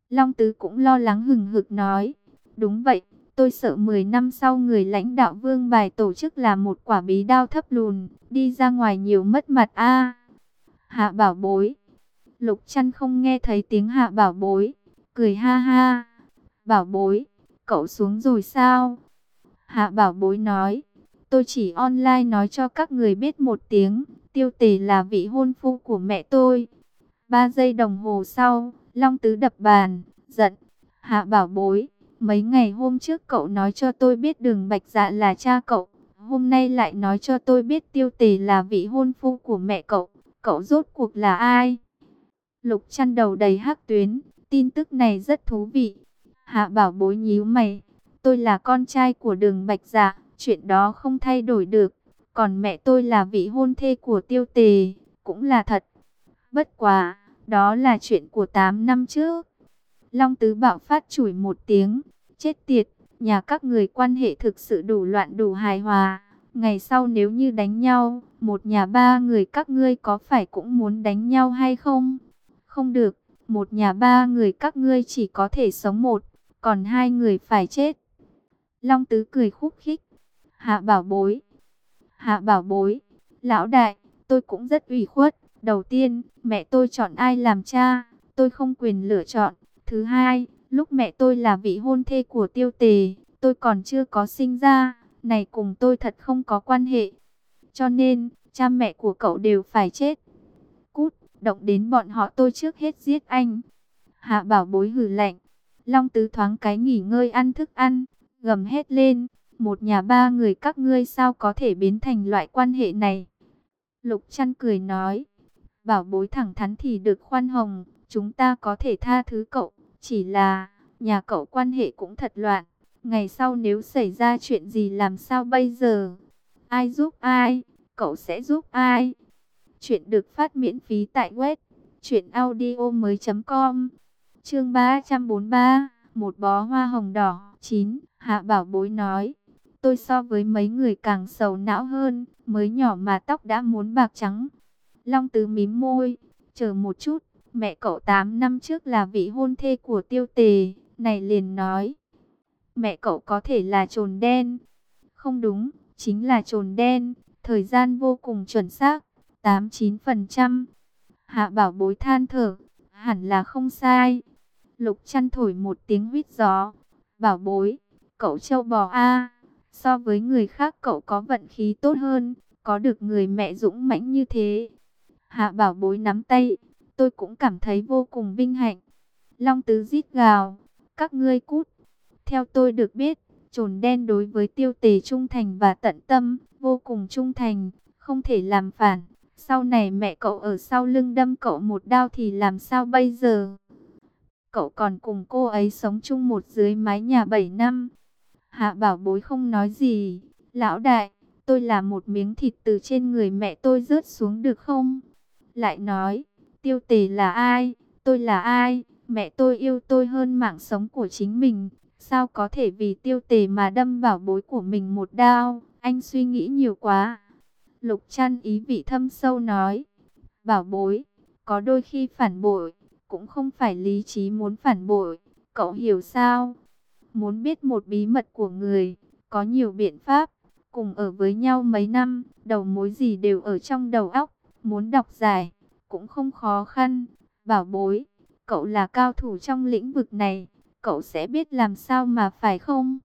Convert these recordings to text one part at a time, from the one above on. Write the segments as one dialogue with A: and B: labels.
A: Long Tứ cũng lo lắng hừng hực nói. Đúng vậy, tôi sợ 10 năm sau người lãnh đạo Vương Bài tổ chức là một quả bí đao thấp lùn, đi ra ngoài nhiều mất mặt a. Hạ Bảo Bối. Lục Trăn không nghe thấy tiếng Hạ Bảo Bối, cười ha ha. Bảo Bối, cậu xuống rồi sao? Hạ Bảo Bối nói, tôi chỉ online nói cho các người biết một tiếng, Tiêu Tề là vị hôn phu của mẹ tôi. 3 giây đồng hồ sau, Long Tứ đập bàn, giận. Hạ Bảo Bối, mấy ngày hôm trước cậu nói cho tôi biết Đường Bạch Dạ là cha cậu, hôm nay lại nói cho tôi biết Tiêu Tề là vị hôn phu của mẹ cậu, cậu rốt cuộc là ai? Lục Trăn đầu đầy hắc tuyến, tin tức này rất thú vị. Hạ Bảo Bối nhíu mày, tôi là con trai của Đường Bạch Dạ, chuyện đó không thay đổi được. Còn mẹ tôi là vị hôn thê của Tiêu Tề, cũng là thật. Bất quá, đó là chuyện của 8 năm trước. Long Tứ bạo phát chửi một tiếng, chết tiệt, nhà các người quan hệ thực sự đủ loạn đủ hài hòa. Ngày sau nếu như đánh nhau, một nhà 3 người các ngươi có phải cũng muốn đánh nhau hay không? Không được, một nhà 3 người các ngươi chỉ có thể sống một, còn 2 người phải chết. Long Tứ cười khúc khích. Hạ Bảo Bối, Hạ Bảo Bối, lão đại, tôi cũng rất ủy khuất. Đầu tiên, mẹ tôi chọn ai làm cha, tôi không quyền lựa chọn. Thứ hai, lúc mẹ tôi là vị hôn thê của Tiêu Tề, tôi còn chưa có sinh ra, này cùng tôi thật không có quan hệ. Cho nên, cha mẹ của cậu đều phải chết. Cút, động đến bọn họ tôi trước hết giết anh. Hạ Bảo Bối hừ lạnh. Long Tứ thoáng cái nghỉ ngơi ăn thức ăn, gầm hét lên. Một nhà 3 người các ngươi sao có thể biến thành loại quan hệ này? Lục Trăn cười nói. Bảo Bối thẳng thắn thì được khoan hồng, chúng ta có thể tha thứ cậu. Chỉ là, nhà cậu quan hệ cũng thật loạn. Ngày sau nếu xảy ra chuyện gì làm sao bây giờ? Ai giúp ai? Cậu sẽ giúp ai? Chuyện được phát miễn phí tại web truyệnaudiomoi.com. Chương 343, một bó hoa hồng đỏ. 9. Hạ Bảo Bối nói, tôi so với mấy người càng sầu não hơn, mới nhỏ mà tóc đã muốn bạc trắng. Long Tứ mím môi, chờ một chút, mẹ cậu 8 năm trước là vị hôn thê của Tiêu Tề, này liền nói. Mẹ cậu có thể là trồn đen. Không đúng, chính là trồn đen, thời gian vô cùng chuẩn xác, 89%. Hạ Bảo Bối than thở, hẳn là không sai. Lục Trăn thổi một tiếng huýt gió. Bảo Bối, cậu trâu bò a, so với người khác cậu có vận khí tốt hơn, có được người mẹ dũng mãnh như thế. Hạ Bảo Bối nắm tay, tôi cũng cảm thấy vô cùng vinh hạnh. Long Tứ rít gào, các ngươi cút. Theo tôi được biết, trồn đen đối với Tiêu Tề trung thành và tận tâm, vô cùng trung thành, không thể làm phản. Sau này mẹ cậu ở sau lưng đâm cậu một đao thì làm sao bây giờ? Cậu còn cùng cô ấy sống chung một dưới mái nhà 7 năm. Hạ Bảo Bối không nói gì. Lão đại, tôi là một miếng thịt từ trên người mẹ tôi rớt xuống được không? Lại nói, Tiêu Tề là ai? Tôi là ai? Mẹ tôi yêu tôi hơn mạng sống của chính mình. Sao có thể vì Tiêu Tề mà đâm Bảo Bối của mình một đao? Anh suy nghĩ nhiều quá. Lục Trăn ý vị thâm sâu nói. Bảo Bối, có đôi khi phản bội, cũng không phải lý trí muốn phản bội. Cậu hiểu sao? Muốn biết một bí mật của người, có nhiều biện pháp. Cùng ở với nhau mấy năm, đầu mối gì đều ở trong đầu óc. Muốn đọc giải, cũng không khó khăn. Bảo Bối, cậu là cao thủ trong lĩnh vực này, cậu sẽ biết làm sao mà phải không?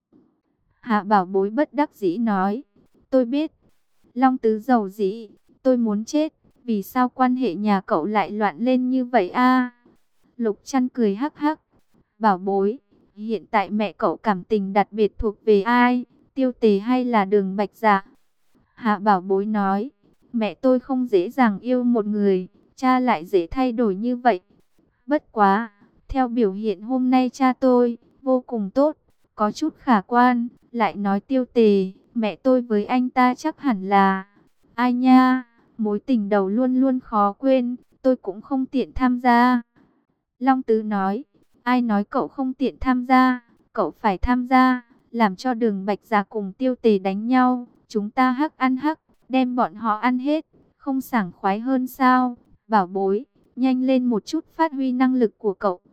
A: Hạ Bảo Bối bất đắc dĩ nói, tôi biết. Long Tứ dầu dĩ, tôi muốn chết, vì sao quan hệ nhà cậu lại loạn lên như vậy a? Lục Trăn cười hắc hắc, Bảo Bối, hiện tại mẹ cậu cảm tình đặc biệt thuộc về ai, Tiêu Tề hay là Đường Bạch Dạ? Hạ Bảo Bối nói, mẹ tôi không dễ dàng yêu một người, cha lại dễ thay đổi như vậy. Bất quá, theo biểu hiện hôm nay cha tôi, vô cùng tốt, có chút khả quan, lại nói Tiêu Tề, mẹ tôi với anh ta chắc hẳn là, ai nha, mối tình đầu luôn luôn khó quên, tôi cũng không tiện tham gia. Long Tứ nói, ai nói cậu không tiện tham gia, cậu phải tham gia, làm cho Đường Bạch Dạ cùng Tiêu Tề đánh nhau, chúng ta hắc ăn hắc, đem bọn họ ăn hết, không sảng khoái hơn sao? Bảo Bối, nhanh lên một chút phát huy năng lực của cậu.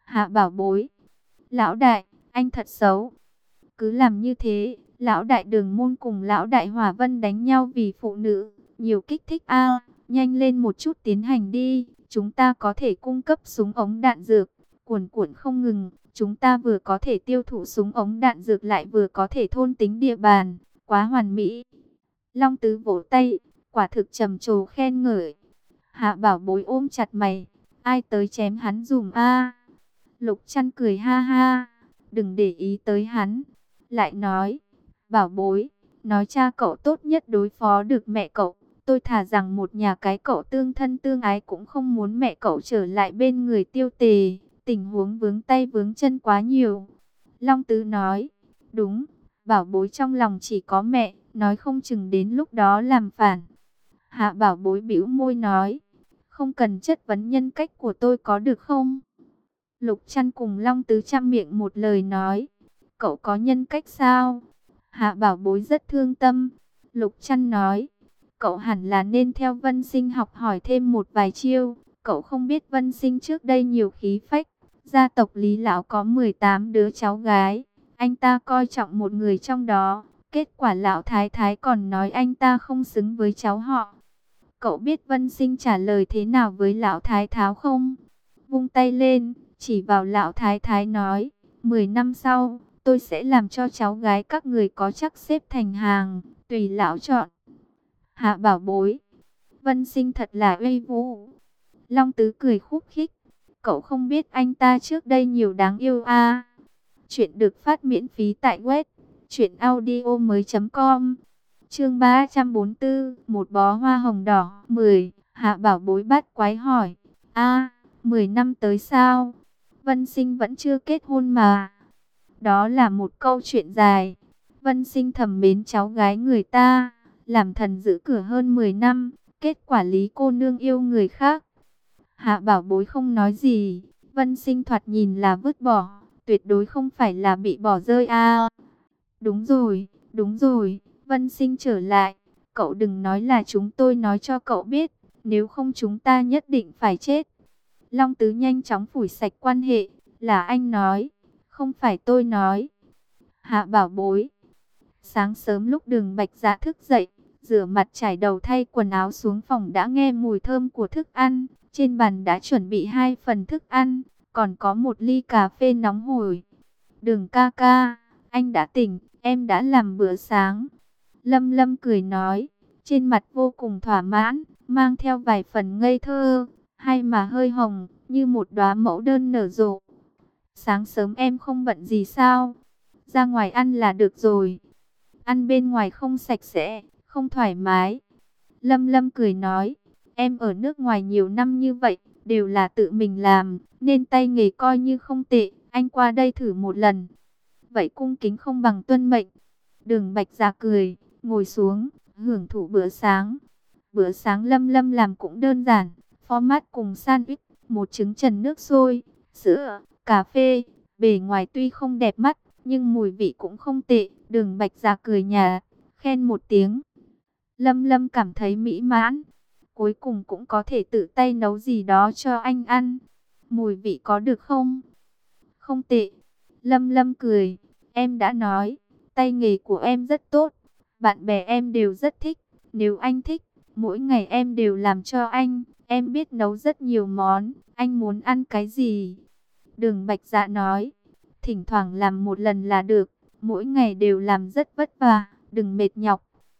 A: Hạ Bảo Bối, lão đại, anh thật xấu. Cứ làm như thế, lão đại Đường Môn cùng lão đại Hỏa Vân đánh nhau vì phụ nữ, nhiều kích thích a. Nhanh lên một chút tiến hành đi, chúng ta có thể cung cấp súng ống đạn dược, cuồn cuộn không ngừng, chúng ta vừa có thể tiêu thụ súng ống đạn dược lại vừa có thể thôn tính địa bàn, quá hoàn mỹ. Long Tứ vỗ tay, quả thực trầm trồ khen ngợi. Hạ Bảo Bối ôm chặt mày, ai tới chém hắn dùm a. Lục Trăn cười ha ha, đừng để ý tới hắn. Lại nói, Bảo Bối, nói cha cậu tốt nhất đối phó được mẹ cậu. Tôi thà rằng một nhà cái cậu tương thân tương ái cũng không muốn mẹ cậu trở lại bên người Tiêu Tề. Tình huống vướng tay vướng chân quá nhiều. Long Tứ nói, đúng, Bảo Bối trong lòng chỉ có mẹ, nói không chừng đến lúc đó làm phản. Hạ Bảo Bối bĩu môi nói, không cần chất vấn nhân cách của tôi có được không? Lục Trăn cùng Long Tứ chăm miệng một lời nói, cậu có nhân cách sao? Hạ Bảo Bối rất thương tâm. Lục Trăn nói, cậu hẳn là nên theo Vân Sinh học hỏi thêm một vài chiêu. Cậu không biết Vân Sinh trước đây nhiều khí phách. Gia tộc Lý Lão có 18 đứa cháu gái. Anh ta coi trọng một người trong đó. Kết quả Lão Thái Thái còn nói anh ta không xứng với cháu họ. Cậu biết Vân Sinh trả lời thế nào với Lão Thái Thái không? Vung tay lên, chỉ vào Lão Thái Thái nói, 10 năm sau, tôi sẽ làm cho cháu gái các người có chắc xếp thành hàng, tùy Lão chọn. Hạ Bảo Bối, Vân Sinh thật là uy vũ. Long Tứ cười khúc khích, cậu không biết anh ta trước đây nhiều đáng yêu a. Chuyện được phát miễn phí tại web truyệnaudiomoi.com. Chương 344, một bó hoa hồng đỏ. 10. Hạ Bảo Bối bắt quái hỏi, a, 10 năm tới sao? Vân Sinh vẫn chưa kết hôn mà. Đó là một câu chuyện dài. Vân Sinh thầm mến cháu gái người ta, làm thần giữ cửa hơn 10 năm, kết quả Lý cô nương yêu người khác. Hạ Bảo Bối không nói gì, Vân Sinh thoạt nhìn là vứt bỏ, tuyệt đối không phải là bị bỏ rơi a. Đúng rồi, Vân Sinh trở lại, cậu đừng nói là chúng tôi nói cho cậu biết, nếu không chúng ta nhất định phải chết. Long Tứ nhanh chóng phủi sạch quan hệ, là anh nói, không phải tôi nói. Hạ Bảo Bối. Sáng sớm lúc Đường Bạch Dạ thức dậy, rửa mặt trải đầu thay quần áo xuống phòng đã nghe mùi thơm của thức ăn. Trên bàn đã chuẩn bị 2 phần thức ăn, còn có một ly cà phê nóng hổi. Đường ca ca, anh đã tỉnh, em đã làm bữa sáng. Lâm Lâm cười nói, trên mặt vô cùng thỏa mãn, mang theo vài phần ngây thơ, hay mà hơi hồng, như một đóa mẫu đơn nở rộ. Sáng sớm em không bận gì sao? Ra ngoài ăn là được rồi. Ăn bên ngoài không sạch sẽ, không thoải mái. Lâm Lâm cười nói, em ở nước ngoài nhiều năm như vậy, đều là tự mình làm, nên tay nghề coi như không tệ, anh qua đây thử một lần. Vậy cung kính không bằng tuân mệnh. Đường Bạch Dạ cười, ngồi xuống, hưởng thụ bữa sáng. Bữa sáng Lâm Lâm làm cũng đơn giản, format cùng sandwich, một trứng trần nước sôi, sữa, cà phê. Bề ngoài tuy không đẹp mắt, nhưng mùi vị cũng không tệ. Đường Bạch Dạ cười nhạt, khen một tiếng. Lâm Lâm cảm thấy mỹ mãn. Cuối cùng cũng có thể tự tay nấu gì đó cho anh ăn. Mùi vị có được không? Không tệ. Lâm Lâm cười. Em đã nói, tay nghề của em rất tốt. Bạn bè em đều rất thích. Nếu anh thích, mỗi ngày em đều làm cho anh. Em biết nấu rất nhiều món. Anh muốn ăn cái gì? Đường Bạch Dạ nói. Thỉnh thoảng làm một lần là được. Mỗi ngày đều làm rất vất vả. Đừng mệt nhọc.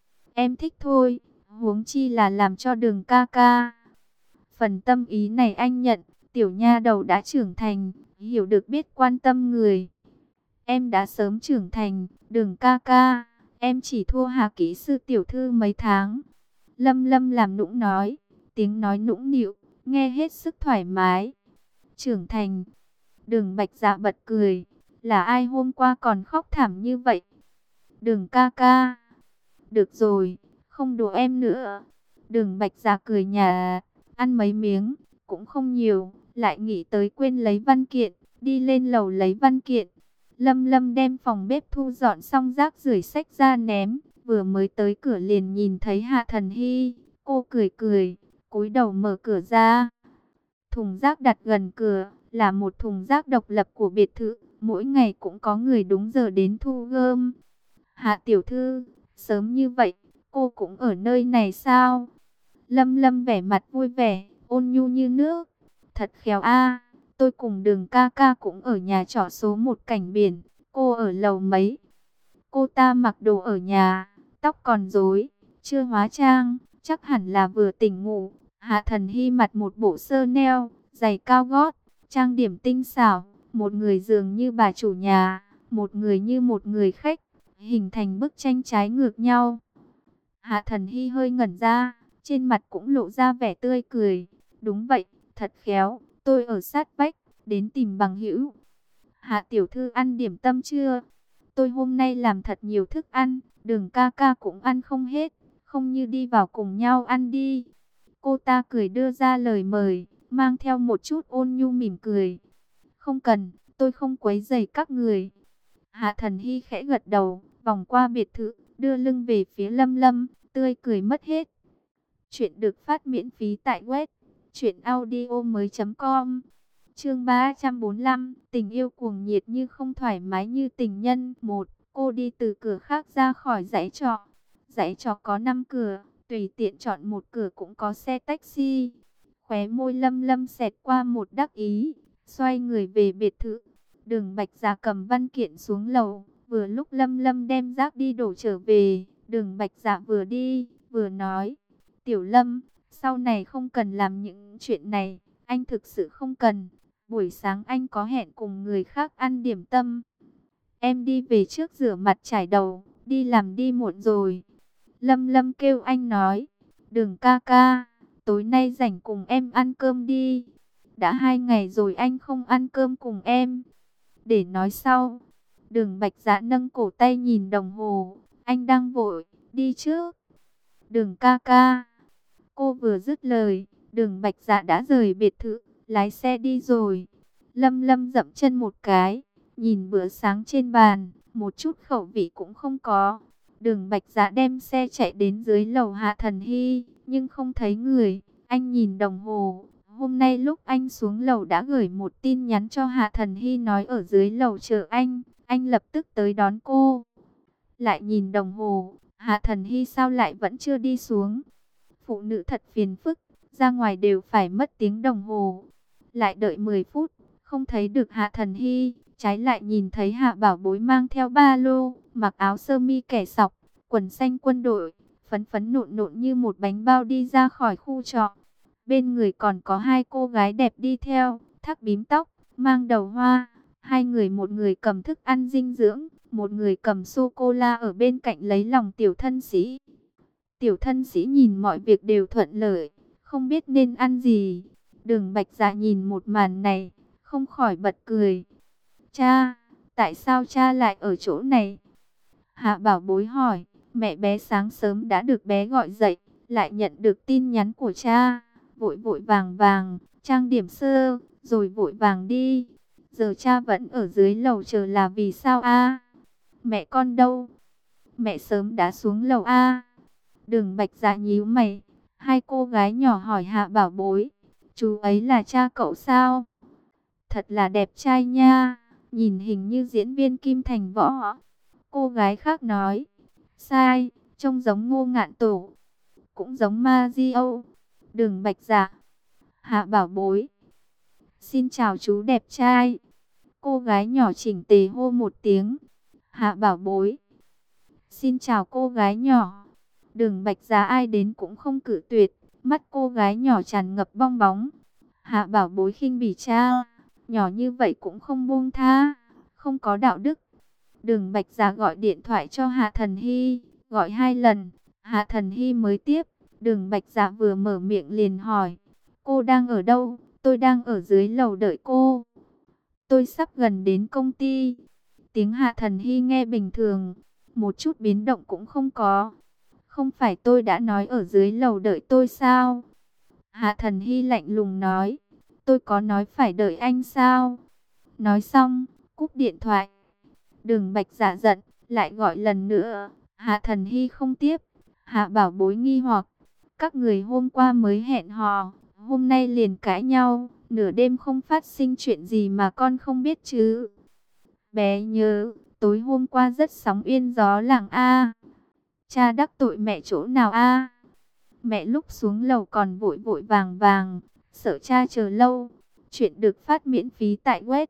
A: Em thích thôi. Huống chi là làm cho Đường ca ca. Phần tâm ý này anh nhận. Tiểu nha đầu đã trưởng thành, hiểu được biết quan tâm người. Em đã sớm trưởng thành, Đường ca ca. Em chỉ thua Hà kỹ sư tiểu thư mấy tháng. Lâm Lâm làm nũng nói, tiếng nói nũng nịu, nghe hết sức thoải mái. Trưởng thành. Đường Bạch Dạ bật cười. Là ai hôm qua còn khóc thảm như vậy? Đường ca ca. Được rồi, không đùa em nữa. Đường Bạch Dạ cười nhạt, ăn mấy miếng, cũng không nhiều, lại nghĩ tới quên lấy văn kiện, đi lên lầu lấy văn kiện. Lâm Lâm đem phòng bếp thu dọn xong rác rưởi xách ra ném, vừa mới tới cửa liền nhìn thấy Hạ Thần Hy, cô cười cười, cúi đầu mở cửa ra. Thùng rác đặt gần cửa, là một thùng rác độc lập của biệt thự, mỗi ngày cũng có người đúng giờ đến thu gom. Hạ tiểu thư, sớm như vậy, cô cũng ở nơi này sao? Lâm Lâm vẻ mặt vui vẻ, ôn nhu như nước. Thật khéo a, tôi cùng Đường ca ca cũng ở nhà trọ số 1 Cảnh Biển, cô ở lầu mấy? Cô ta mặc đồ ở nhà, tóc còn rối, chưa hóa trang, chắc hẳn là vừa tỉnh ngủ. Hạ Thần Hy mặc một bộ sơ neo, giày cao gót, trang điểm tinh xảo, một người dường như bà chủ nhà, một người như một người khách, hình thành bức tranh trái ngược nhau. Hạ Thần Hy hơi ngẩn ra, trên mặt cũng lộ ra vẻ tươi cười. Đúng vậy, thật khéo, tôi ở sát vách, đến tìm bằng hữu. Hạ tiểu thư ăn điểm tâm chưa? Tôi hôm nay làm thật nhiều thức ăn, Đường ca ca cũng ăn không hết, không như đi vào cùng nhau ăn đi. Cô ta cười đưa ra lời mời, mang theo một chút ôn nhu mỉm cười. Không cần, tôi không quấy rầy các người. Hạ Thần Hy khẽ gật đầu, vòng qua biệt thự, đưa lưng về phía Lâm Lâm, tươi cười mất hết. Chuyện được phát miễn phí tại web truyệnaudiomoi.com. Chương 345, tình yêu cuồng nhiệt như không thoải mái như tình nhân. Một, cô đi từ cửa khác ra khỏi dãy trọ. Dãy trọ có 5 cửa, tùy tiện chọn một cửa cũng có xe taxi. Khóe môi Lâm Lâm xẹt qua một đắc ý, xoay người về biệt thự. Đường Bạch Dạ cầm văn kiện xuống lầu, vừa lúc Lâm Lâm đem rác đi đổ trở về, Đường Bạch Dạ vừa đi, vừa nói: "Tiểu Lâm, sau này không cần làm những chuyện này, anh thực sự không cần. Buổi sáng anh có hẹn cùng người khác ăn điểm tâm. Em đi về trước rửa mặt chải đầu, đi làm đi muộn rồi." Lâm Lâm kêu anh nói: "Đường ca ca, tối nay rảnh cùng em ăn cơm đi. Đã 2 ngày rồi anh không ăn cơm cùng em." Để nói sau. Đường Bạch Dạ nâng cổ tay nhìn đồng hồ, anh đang vội, đi trước. Đường ca ca. Cô vừa dứt lời, Đường Bạch Dạ đã rời biệt thự, lái xe đi rồi. Lâm Lâm dậm chân một cái, nhìn bữa sáng trên bàn, một chút khẩu vị cũng không có. Đường Bạch Dạ đem xe chạy đến dưới lầu Hạ Thần Hy, nhưng không thấy người. Anh nhìn đồng hồ, hôm nay lúc anh xuống lầu đã gửi một tin nhắn cho Hạ Thần Hy nói ở dưới lầu chờ anh lập tức tới đón cô. Lại nhìn đồng hồ, Hạ Thần Hy sao lại vẫn chưa đi xuống? Phụ nữ thật phiền phức, ra ngoài đều phải mất tiếng đồng hồ. Lại đợi 10 phút, không thấy được Hạ Thần Hy, trái lại nhìn thấy Hạ Bảo Bối mang theo ba lô, mặc áo sơ mi kẻ sọc, quần xanh quân đội, phấn phấn nộn nộn như một bánh bao đi ra khỏi khu trọ. Bên người còn có 2 cô gái đẹp đi theo, thắt bím tóc, mang đầu hoa. 2 người, một người cầm thức ăn dinh dưỡng, một người cầm sô-cô-la ở bên cạnh lấy lòng tiểu thân sĩ. Tiểu thân sĩ nhìn mọi việc đều thuận lợi, không biết nên ăn gì. Đường Bạch Dạ nhìn một màn này, không khỏi bật cười. Cha, tại sao cha lại ở chỗ này? Hạ Bảo Bối hỏi, mẹ bé sáng sớm đã được bé gọi dậy, lại nhận được tin nhắn của cha. Vội vội vàng vàng, trang điểm sơ, rồi vội vàng đi. Giờ cha vẫn ở dưới lầu chờ là vì sao a? Mẹ con đâu? Mẹ sớm đã xuống lầu a. Đường Bạch Dạ nhíu mày, 2 cô gái nhỏ hỏi Hạ Bảo Bối, chú ấy là cha cậu sao? Thật là đẹp trai nha, nhìn hình như diễn viên Kim Thành Võ. Cô gái khác nói, sai, trông giống Ngô Ngạn Tổ, cũng giống Mario. Đường Bạch Dạ, Hạ Bảo Bối, xin chào chú đẹp trai. Cô gái nhỏ chỉnh tề hô một tiếng. Hạ Bảo Bối, xin chào cô gái nhỏ. Đường Bạch Dạ ai đến cũng không cự tuyệt, mắt cô gái nhỏ tràn ngập bong bóng. Hạ Bảo Bối khinh bỉ cha, nhỏ như vậy cũng không buông tha, không có đạo đức. Đường Bạch Dạ gọi điện thoại cho Hạ Thần Hy, gọi 2 lần, Hạ Thần Hy mới tiếp. Đường Bạch Dạ vừa mở miệng liền hỏi, cô đang ở đâu? Tôi đang ở dưới lầu đợi cô. Tôi sắp gần đến công ty. Tiếng Hạ Thần Hy nghe bình thường, một chút biến động cũng không có. Không phải tôi đã nói ở dưới lầu đợi tôi sao? Hạ Thần Hy lạnh lùng nói, tôi có nói phải đợi anh sao? Nói xong, cúp điện thoại. Đường Bạch Dạ giận, lại gọi lần nữa. Hạ Thần Hy không tiếp. Hạ Bảo Bối nghi hoặc, các người hôm qua mới hẹn hò, hôm nay liền cãi nhau, nửa đêm không phát sinh chuyện gì mà con không biết chứ? Bé nhớ, tối hôm qua rất sóng yên gió làng a. Cha đắc tội mẹ chỗ nào a? Mẹ lúc xuống lầu còn vội vội vàng vàng, sợ cha chờ lâu. Chuyện được phát miễn phí tại web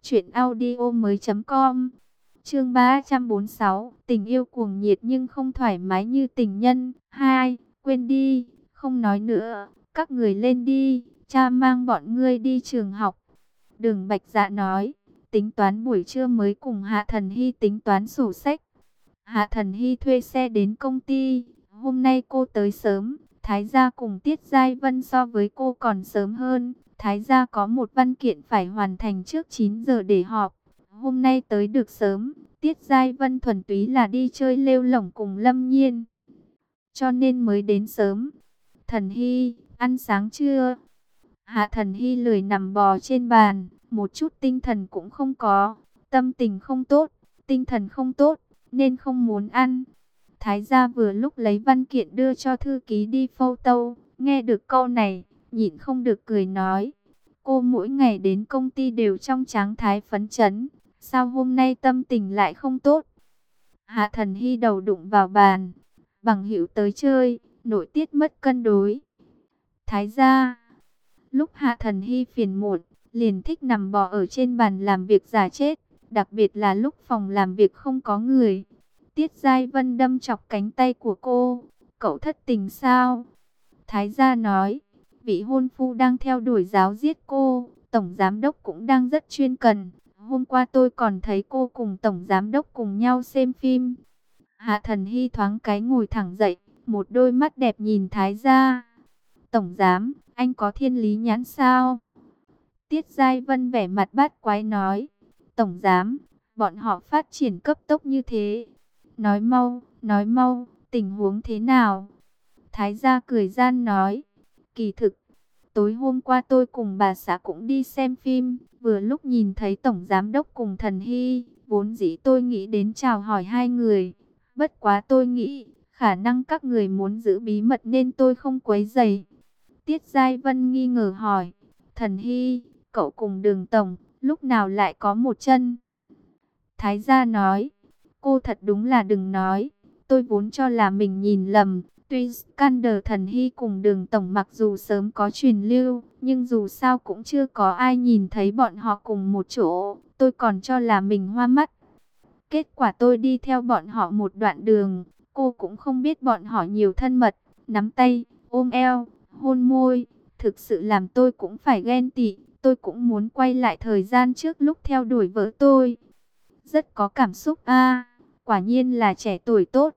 A: truyệnaudiomoi.com. Chương 346, tình yêu cuồng nhiệt nhưng không thoải mái như tình nhân. 2, quên đi, không nói nữa, các người lên đi, cha mang bọn ngươi đi trường học. Đường Bạch Dạ nói, tính toán buổi trưa mới cùng Hạ Thần Hy tính toán sổ sách. Hạ Thần Hy thuê xe đến công ty, hôm nay cô tới sớm, Thái gia cùng Tiết Giai Vân so với cô còn sớm hơn. Thái gia có một văn kiện phải hoàn thành trước 9 giờ để họp, hôm nay tới được sớm. Tiết Giai Vân thuần túy là đi chơi lêu lổng cùng Lâm Nhiên, cho nên mới đến sớm. Thần Hy, ăn sáng chưa? Hạ Thần Hy lười nằm bò trên bàn, một chút tinh thần cũng không có, tâm tình không tốt, tinh thần không tốt, nên không muốn ăn. Thái gia vừa lúc lấy văn kiện đưa cho thư ký đi phâu tâu, nghe được câu này, nhịn không được cười nói. Cô mỗi ngày đến công ty đều trong trạng thái phấn chấn, sao hôm nay tâm tình lại không tốt? Hạ Thần Hy đầu đụng vào bàn, bằng hữu tới chơi, nội tiết mất cân đối. Thái gia, lúc Hạ Thần Hy phiền muộn, liền thích nằm bò ở trên bàn làm việc giả chết, đặc biệt là lúc phòng làm việc không có người. Tiết Giai Vân đâm chọc cánh tay của cô, cậu thất tình sao? Thái gia nói, vị hôn phu đang theo đuổi giáo giết cô, tổng giám đốc cũng đang rất chuyên cần. Hôm qua tôi còn thấy cô cùng tổng giám đốc cùng nhau xem phim. Hạ Thần Hy thoáng cái ngồi thẳng dậy, một đôi mắt đẹp nhìn Thái gia. Tổng giám, anh có thiên lý nhãn sao? Tiết Giai Vân vẻ mặt bát quái nói, tổng giám, bọn họ phát triển cấp tốc như thế. Nói mau, tình huống thế nào? Thái gia cười gian nói, kỳ thực, tối hôm qua tôi cùng bà xã cũng đi xem phim, vừa lúc nhìn thấy tổng giám đốc cùng Thần Hy, vốn dĩ tôi nghĩ đến chào hỏi hai người. Bất quá tôi nghĩ, khả năng các người muốn giữ bí mật nên tôi không quấy rầy. Tiết Giai Vân nghi ngờ hỏi, Thần Hy, cậu cùng Đường tổng, lúc nào lại có một chân? Thái gia nói, cô thật đúng là đừng nói, tôi vốn cho là mình nhìn lầm. Tuy scandal Thần Hy cùng Đường tổng mặc dù sớm có truyền lưu, nhưng dù sao cũng chưa có ai nhìn thấy bọn họ cùng một chỗ, tôi còn cho là mình hoa mắt. Kết quả tôi đi theo bọn họ một đoạn đường, cô cũng không biết bọn họ nhiều thân mật, nắm tay, ôm eo, hôn môi, thực sự làm tôi cũng phải ghen tị. Tôi cũng muốn quay lại thời gian trước lúc theo đuổi vợ tôi. Rất có cảm xúc a, quả nhiên là trẻ tuổi tốt.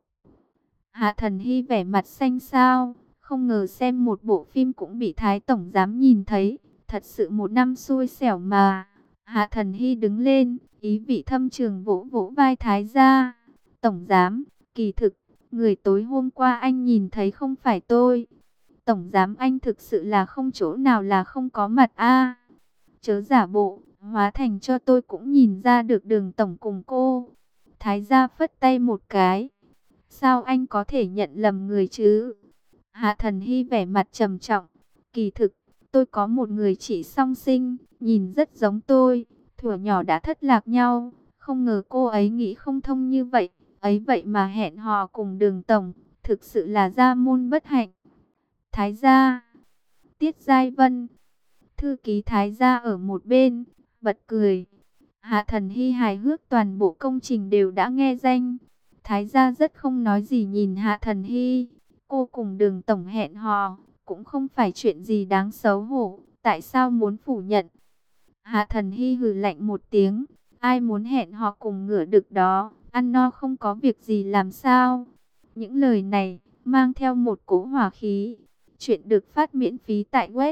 A: Hạ Thần Hy vẻ mặt xanh xao, không ngờ xem một bộ phim cũng bị Thái tổng giám nhìn thấy, thật sự một năm xui xẻo mà. Hạ Thần Hy đứng lên, ý vị thâm trường vỗ vỗ vai Thái gia. Tổng giám, kỳ thực, người tối hôm qua anh nhìn thấy không phải tôi. Tổng giám, anh thực sự là không chỗ nào là không có mặt a. Chớ giả bộ, hóa thành cho tôi cũng nhìn ra được Đường tổng cùng cô. Thái gia phất tay một cái. Sao anh có thể nhận lầm người chứ? Hạ Thần Hy vẻ mặt trầm trọng. Kỳ thực, tôi có một người chị song sinh, nhìn rất giống tôi. Thuở nhỏ đã thất lạc nhau. Không ngờ cô ấy nghĩ không thông như vậy. Ấy vậy mà hẹn hò cùng Đường tổng. Thực sự là gia môn bất hạnh. Thái gia, Tiết Giai Vân, thư ký Thái gia ở một bên, bật cười. Hạ Thần Hy hài hước, toàn bộ công trình đều đã nghe danh. Thái gia rất không nói gì nhìn Hạ Thần Hy. Cô cùng Đường tổng hẹn hò, cũng không phải chuyện gì đáng xấu hổ. Tại sao muốn phủ nhận? Hạ Thần Hy hừ lạnh một tiếng. Ai muốn hẹn hò cùng ngựa đực đó, ăn no không có việc gì làm sao? Những lời này, mang theo một cỗ hỏa khí. Chuyện được phát miễn phí tại web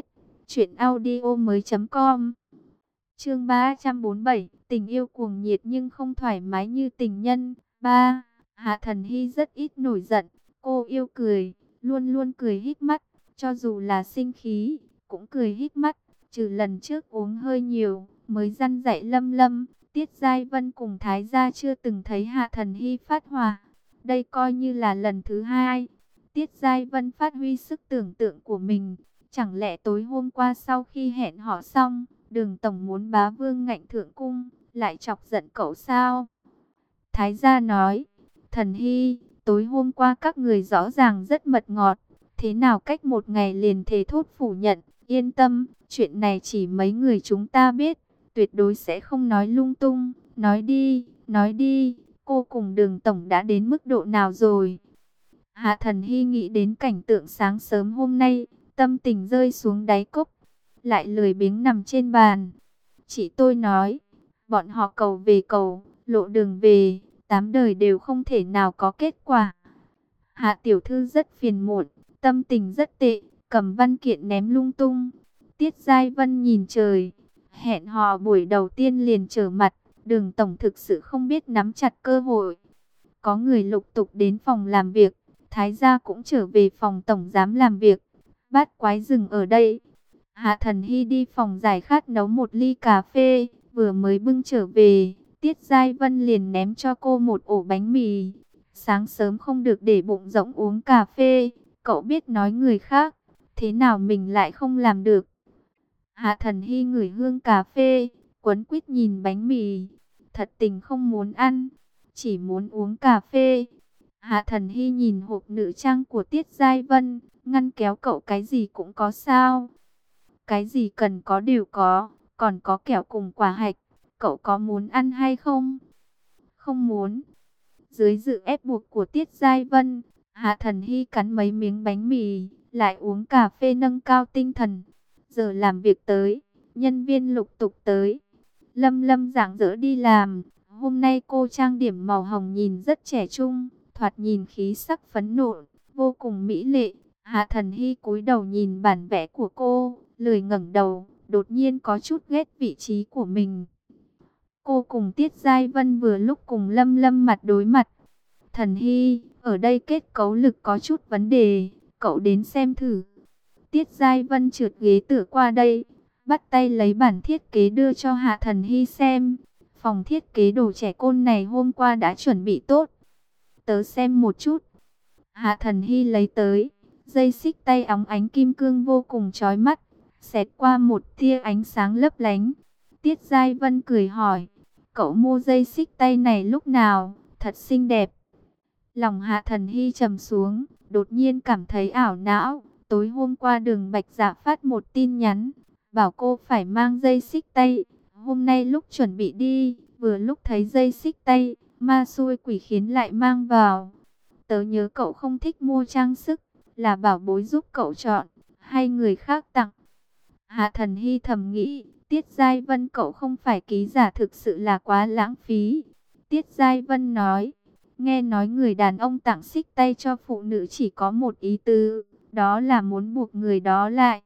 A: truyệnaudiomoi.com. Chương 347, tình yêu cuồng nhiệt nhưng không thoải mái như tình nhân. 3. Hạ Thần Hy rất ít nổi giận, cô yêu cười, luôn luôn cười híp mắt, cho dù là sinh khí, cũng cười híp mắt, trừ lần trước uống hơi nhiều, mới răn dạy Lâm Lâm, Tiết Giai Vân cùng Thái gia chưa từng thấy Hạ Thần Hy phát hỏa. Đây coi như là lần thứ hai. Tiết Giai Vân phát huy sức tưởng tượng của mình, Chẳng lẽ tối hôm qua sau khi hẹn hò xong, Đường tổng muốn bá vương ngạnh thượng cung, lại chọc giận cậu sao? Thái gia nói, Thần Hy, tối hôm qua các người rõ ràng rất mật ngọt, thế nào cách một ngày liền thề thốt phủ nhận, yên tâm, chuyện này chỉ mấy người chúng ta biết, tuyệt đối sẽ không nói lung tung, nói đi, cô cùng Đường tổng đã đến mức độ nào rồi? Hạ Thần Hy nghĩ đến cảnh tượng sáng sớm hôm nay, tâm tình rơi xuống đáy cốc, lại lười biếng nằm trên bàn. Chị tôi nói, bọn họ cầu về cầu, lộ đường về, 8 đời đều không thể nào có kết quả. Hạ tiểu thư rất phiền muộn, tâm tình rất tệ, cầm văn kiện ném lung tung. Tiết Giai Vân nhìn trời, hẹn hò buổi đầu tiên liền trở mặt, Đường tổng thực sự không biết nắm chặt cơ hội. Có người lục tục đến phòng làm việc, Thái gia cũng trở về phòng tổng giám làm việc. Bát quái dừng ở đây. Hạ Thần Hy đi phòng giải khát nấu một ly cà phê, vừa mới bưng trở về, Tiết Giai Vân liền ném cho cô một ổ bánh mì. Sáng sớm không được để bụng rỗng uống cà phê, cậu biết nói người khác, thế nào mình lại không làm được. Hạ Thần Hy ngửi hương cà phê, quấn quýt nhìn bánh mì, thật tình không muốn ăn, chỉ muốn uống cà phê. Hạ Thần Hy nhìn hộp nữ trang của Tiết Giai Vân, ngăn kéo cậu cái gì cũng có sao. Cái gì cần có đều có, còn có kẹo cùng quả hạch, cậu có muốn ăn hay không? Không muốn. Dưới sự ép buộc của Tiết Giai Vân, Hạ Thần Hy cắn mấy miếng bánh mì, lại uống cà phê nâng cao tinh thần. Giờ làm việc tới, nhân viên lục tục tới. Lâm Lâm rạng rỡ đi làm, hôm nay cô trang điểm màu hồng nhìn rất trẻ trung, thoạt nhìn khí sắc phấn nộ, vô cùng mỹ lệ. Hạ Thần Hy cúi đầu nhìn bản vẽ của cô, lười ngẩng đầu, đột nhiên có chút ghét vị trí của mình. Cô cùng Tiết Giai Vân vừa lúc cùng Lâm Lâm mặt đối mặt. Thần Hy, ở đây kết cấu lực có chút vấn đề, cậu đến xem thử. Tiết Giai Vân trượt ghế tựa qua đây, bắt tay lấy bản thiết kế đưa cho Hạ Thần Hy xem. Phòng thiết kế đồ trẻ con này hôm qua đã chuẩn bị tốt. Tớ xem một chút. Hạ Thần Hy lấy tới, dây xích tay óng ánh kim cương vô cùng chói mắt, xẹt qua một tia ánh sáng lấp lánh. Tiết Giai Vân cười hỏi, cậu mua dây xích tay này lúc nào, thật xinh đẹp. Lòng Hạ Thần Hy trầm xuống, đột nhiên cảm thấy ảo não. Tối hôm qua Đường Bạch Dạ phát một tin nhắn, bảo cô phải mang dây xích tay. Hôm nay lúc chuẩn bị đi, vừa lúc thấy dây xích tay, ma xui quỷ khiến lại mang vào. Tớ nhớ cậu không thích mua trang sức, là bảo bối giúp cậu chọn, hay người khác tặng. Hạ Thần Hy thầm nghĩ, Tiết Giai Vân cậu không phải ký giả thực sự là quá lãng phí. Tiết Giai Vân nói, nghe nói người đàn ông tặng xích tay cho phụ nữ chỉ có một ý tứ, đó là muốn buộc người đó lại.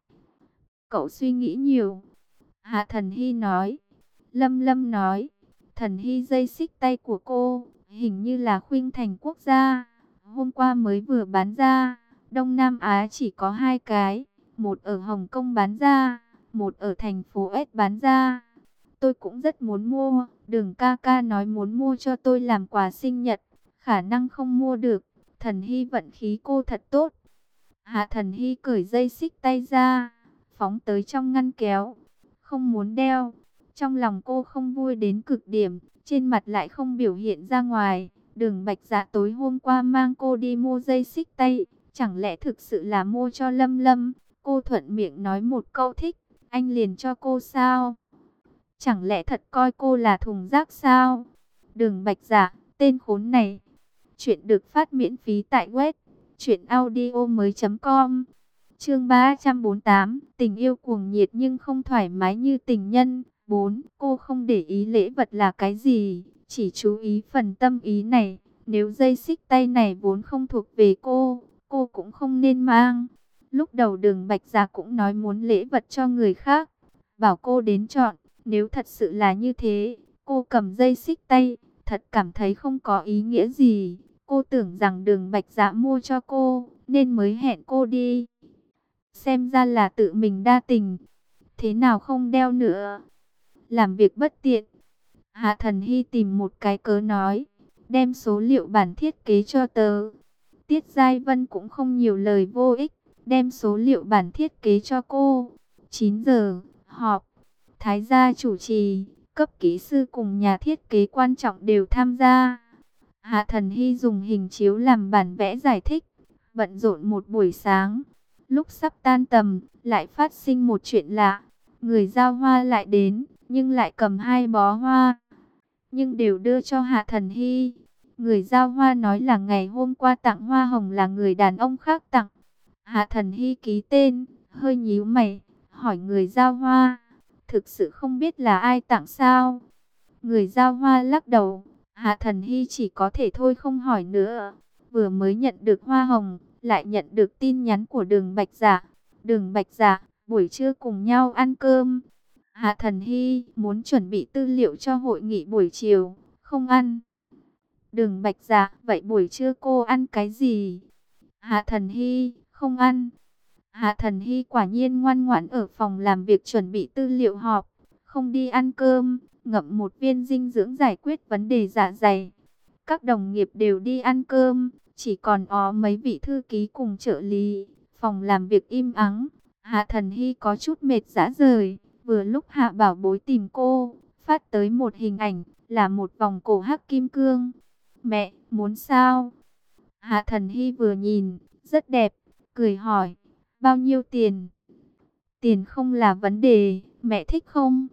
A: Cậu suy nghĩ nhiều. Hạ Thần Hy nói. Lâm Lâm nói, Thần Hy dây xích tay của cô, hình như là khuynh thành quốc gia. Hôm qua mới vừa bán ra, Đông Nam Á chỉ có 2 cái, một ở Hồng Kông bán ra, một ở thành phố S bán ra. Tôi cũng rất muốn mua, Đường ca ca nói muốn mua cho tôi làm quà sinh nhật, khả năng không mua được. Thần Hy vận khí cô thật tốt. Hạ Thần Hy cởi dây xích tay ra, phóng tới trong ngăn kéo, không muốn đeo. Trong lòng cô không vui đến cực điểm, trên mặt lại không biểu hiện ra ngoài. Đường Bạch Dạ tối hôm qua mang cô đi mua dây xích tay, chẳng lẽ thực sự là mua cho Lâm Lâm? Cô thuận miệng nói một câu thích, anh liền cho cô sao? Chẳng lẽ thật coi cô là thùng rác sao? Đường Bạch Dạ, tên khốn này. Chuyện được phát miễn phí tại web truyệnaudiomoi.com. Chương 348, tình yêu cuồng nhiệt nhưng không thoải mái như tình nhân. 4. Cô không để ý lễ vật là cái gì, chỉ chú ý phần tâm ý này. Nếu dây xích tay này vốn không thuộc về cô cũng không nên mang. Lúc đầu Đường Bạch Dạ cũng nói muốn lễ vật cho người khác, bảo cô đến chọn. Nếu thật sự là như thế, cô cầm dây xích tay, thật cảm thấy không có ý nghĩa gì. Cô tưởng rằng Đường Bạch Dạ mua cho cô, nên mới hẹn cô đi. Xem ra là tự mình đa tình. Thế nào không đeo nữa? Làm việc bất tiện. Hạ Thần Hy tìm một cái cớ nói, đem số liệu bản thiết kế cho tớ. Tiết Giai Vân cũng không nhiều lời vô ích, đem số liệu bản thiết kế cho cô. 9 giờ, họp. Thái gia chủ trì, cấp kỹ sư cùng nhà thiết kế quan trọng đều tham gia. Hạ Thần Hy dùng hình chiếu làm bản vẽ giải thích, bận rộn một buổi sáng. Lúc sắp tan tầm, lại phát sinh một chuyện lạ. Người giao hoa lại đến, nhưng lại cầm 2 bó hoa, nhưng đều đưa cho Hạ Thần Hy. Người giao hoa nói là ngày hôm qua tặng hoa hồng là người đàn ông khác tặng. Hạ Thần Hy ký tên, hơi nhíu mày, hỏi người giao hoa, thực sự không biết là ai tặng sao? Người giao hoa lắc đầu. Hạ Thần Hy chỉ có thể thôi không hỏi nữa. Vừa mới nhận được hoa hồng, lại nhận được tin nhắn của Đường Bạch Dạ. Đường Bạch Dạ, buổi trưa cùng nhau ăn cơm. Hạ Thần Hy muốn chuẩn bị tư liệu cho hội nghị buổi chiều, không ăn. Đường Bạch Dạ, vậy buổi trưa cô ăn cái gì? Hạ Thần Hy, không ăn. Hạ Thần Hy quả nhiên ngoan ngoãn ở phòng làm việc chuẩn bị tư liệu họp, không đi ăn cơm, ngậm một viên dinh dưỡng giải quyết vấn đề dạ dày. Các đồng nghiệp đều đi ăn cơm, chỉ còn mấy vị thư ký cùng trợ lý. Phòng làm việc im ắng, Hạ Thần Hy có chút mệt rã rời. Vừa lúc Hạ Bảo Bối tìm cô, phát tới một hình ảnh, là một vòng cổ hắc kim cương. Mẹ, muốn sao? Hạ Thần Hy vừa nhìn, rất đẹp, cười hỏi, bao nhiêu tiền? Tiền không là vấn đề, mẹ thích không?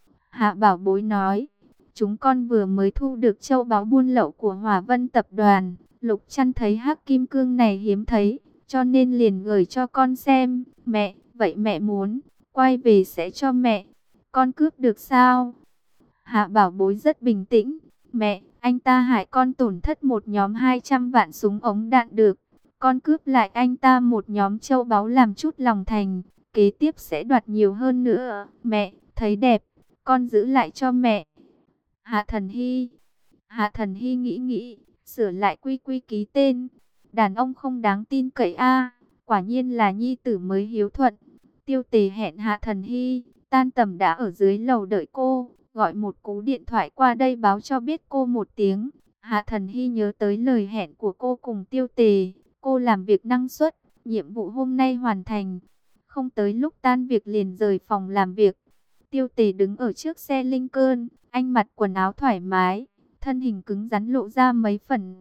A: Hạ Bảo Bối nói, chúng con vừa mới thu được châu báu buôn lậu của Hỏa Vân tập đoàn. Lục Trăn thấy hắc kim cương này hiếm thấy, cho nên liền gửi cho con xem. Mẹ, vậy mẹ muốn, quay về sẽ cho mẹ. Con cướp được sao? Hạ Bảo Bối rất bình tĩnh. Mẹ, anh ta hại con tổn thất một nhóm 200 vạn súng ống đạn được. Con cướp lại anh ta một nhóm châu báu làm chút lòng thành. Kế tiếp sẽ đoạt nhiều hơn nữa. Mẹ, thấy đẹp, con giữ lại cho mẹ. Hạ Thần Hy nghĩ nghĩ, sửa lại quy quy ký tên. Đàn ông không đáng tin cậy a, quả nhiên là nhi tử mới hiếu thuận. Tiêu Tề hẹn Hạ Thần Hy, tan tầm đã ở dưới lầu đợi cô, gọi một cú điện thoại qua đây báo cho biết cô một tiếng. Hạ Thần Hy nhớ tới lời hẹn của cô cùng Tiêu Tề, cô làm việc năng suất, nhiệm vụ hôm nay hoàn thành. Không tới lúc tan việc liền rời phòng làm việc. Tiêu Tề đứng ở trước xe Lincoln, anh mặc quần áo thoải mái, thân hình cứng rắn lộ ra mấy phần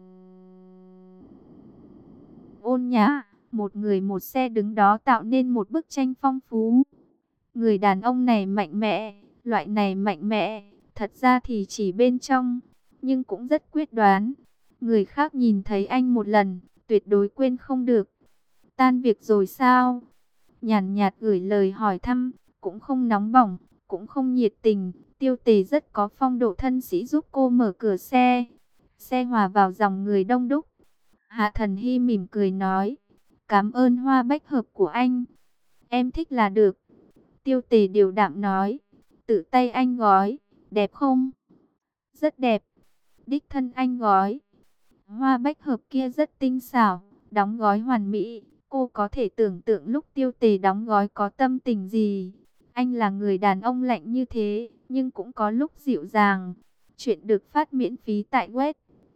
A: ôn nhã. Một người một xe đứng đó tạo nên một bức tranh phong phú. Người đàn ông này mạnh mẽ, loại này mạnh mẽ, thật ra thì chỉ bên trong, nhưng cũng rất quyết đoán. Người khác nhìn thấy anh một lần, tuyệt đối quên không được. Tan việc rồi sao? Nhàn nhạt gửi lời hỏi thăm, cũng không nóng bỏng, cũng không nhiệt tình. Tiêu Tề rất có phong độ thân sĩ giúp cô mở cửa xe. Xe hòa vào dòng người đông đúc. Hạ Thần Hy mỉm cười nói, cảm ơn hoa bách hợp của anh. Em thích là được. Tiêu Tề điềm đạm nói, tự tay anh gói, đẹp không? Rất đẹp. Đích thân anh gói. Hoa bách hợp kia rất tinh xảo, đóng gói hoàn mỹ. Cô có thể tưởng tượng lúc Tiêu Tề đóng gói có tâm tình gì. Anh là người đàn ông lạnh như thế, nhưng cũng có lúc dịu dàng. Chuyện được phát miễn phí tại web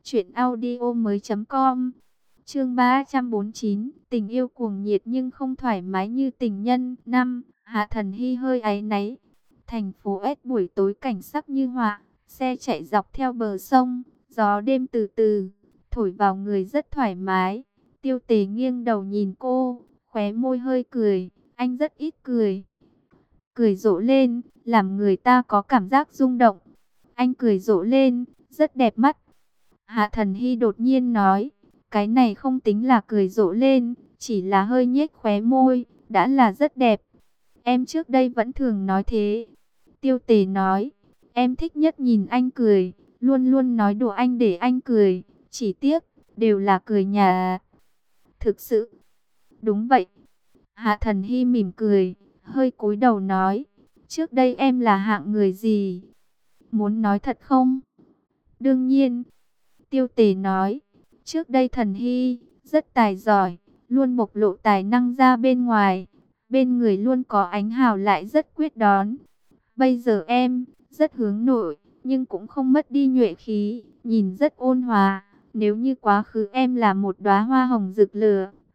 A: truyệnaudiomoi.com. Chương 349, tình yêu cuồng nhiệt nhưng không thoải mái như tình nhân. 5. Hạ Thần Hy hơi áy náy. Thành phố S buổi tối cảnh sắc như họa, xe chạy dọc theo bờ sông, gió đêm từ từ thổi vào người rất thoải mái. Tiêu Tề nghiêng đầu nhìn cô, khóe môi hơi cười, anh rất ít cười. Cười rộ lên, làm người ta có cảm giác rung động. Anh cười rộ lên, rất đẹp mắt. Hạ Thần Hy đột nhiên nói, cái này không tính là cười rộ lên, chỉ là hơi nhếch khóe môi, đã là rất đẹp. Em trước đây vẫn thường nói thế. Tiêu Tề nói, em thích nhất nhìn anh cười, luôn luôn nói đùa anh để anh cười, chỉ tiếc, đều là cười nhà. Thực sự, đúng vậy. Hạ Thần Hy mỉm cười, hơi cúi đầu nói, trước đây em là hạng người gì? Muốn nói thật không? Đương nhiên. Tiêu Tề nói, trước đây Thần Hy rất tài giỏi, luôn bộc lộ tài năng ra bên ngoài, bên người luôn có ánh hào lại rất quyết đoán. Bây giờ em rất hướng nội, nhưng cũng không mất đi nhuệ khí, nhìn rất ôn hòa. Nếu như quá khứ em là một đóa hoa hồng rực lửa,